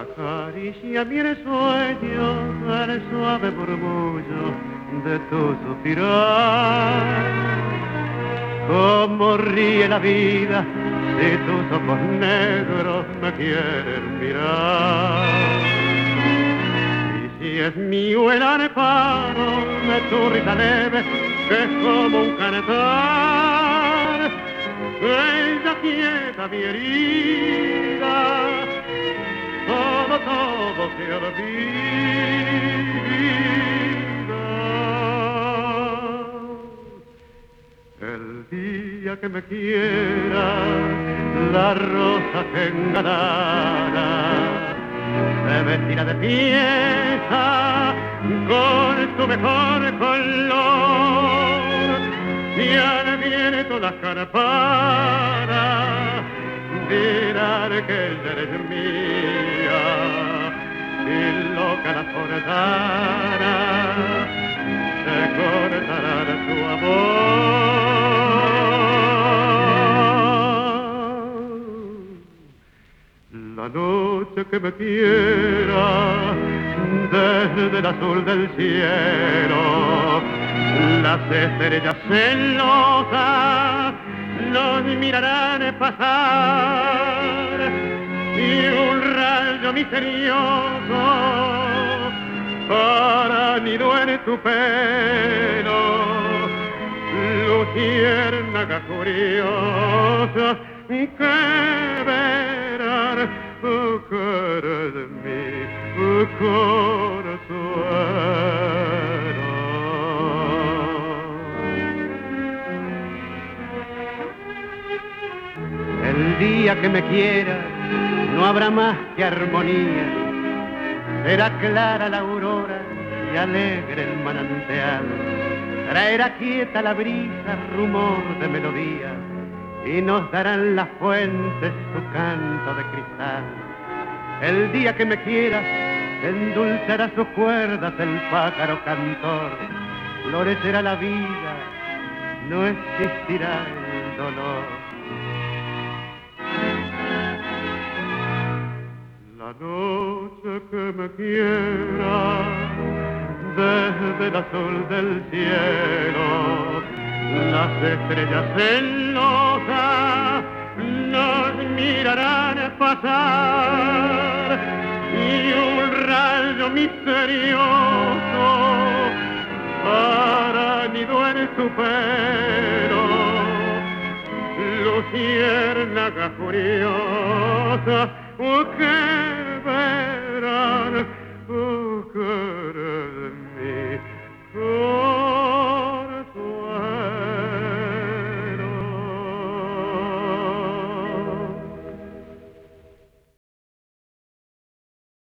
Acaricia mi sueño el suave murmullo de tu suspirar. Cómo ríe la vida si tus ojos negros me quieren mirar. Y si es mío el amparo de tu risa leve, que es como un cantar, ella quieta mi herida, todo se olvida. El día que me quiera, la rosa que engalana se vestirá de fiesta con tu mejor color. Y al viento las campanas dirán que ella eres mía, y loca la forzana se cortará de tu amor. La noche que me quiera desde el azul del cielo, las estrellas celosas los mirarán pasar, y un rayo misterioso para nido en tu pelo, luciérnaga curiosa que verán que eres mi consuelo. El día que me quiera no habrá más que armonía, será clara la aurora y alegre el manantial, traerá quieta la brisa rumor de melodía, y nos darán las fuentes su canto de cristal. El día que me quiera endulzará sus cuerdas el pájaro cantor, florecerá la vida, no existirá el dolor. La noche que me quiera desde el azul del cielo, las estrellas celosas nos mirarán pasar, y un rayo misterioso para nido en su pelo, luciérnaga furiosa que verán, que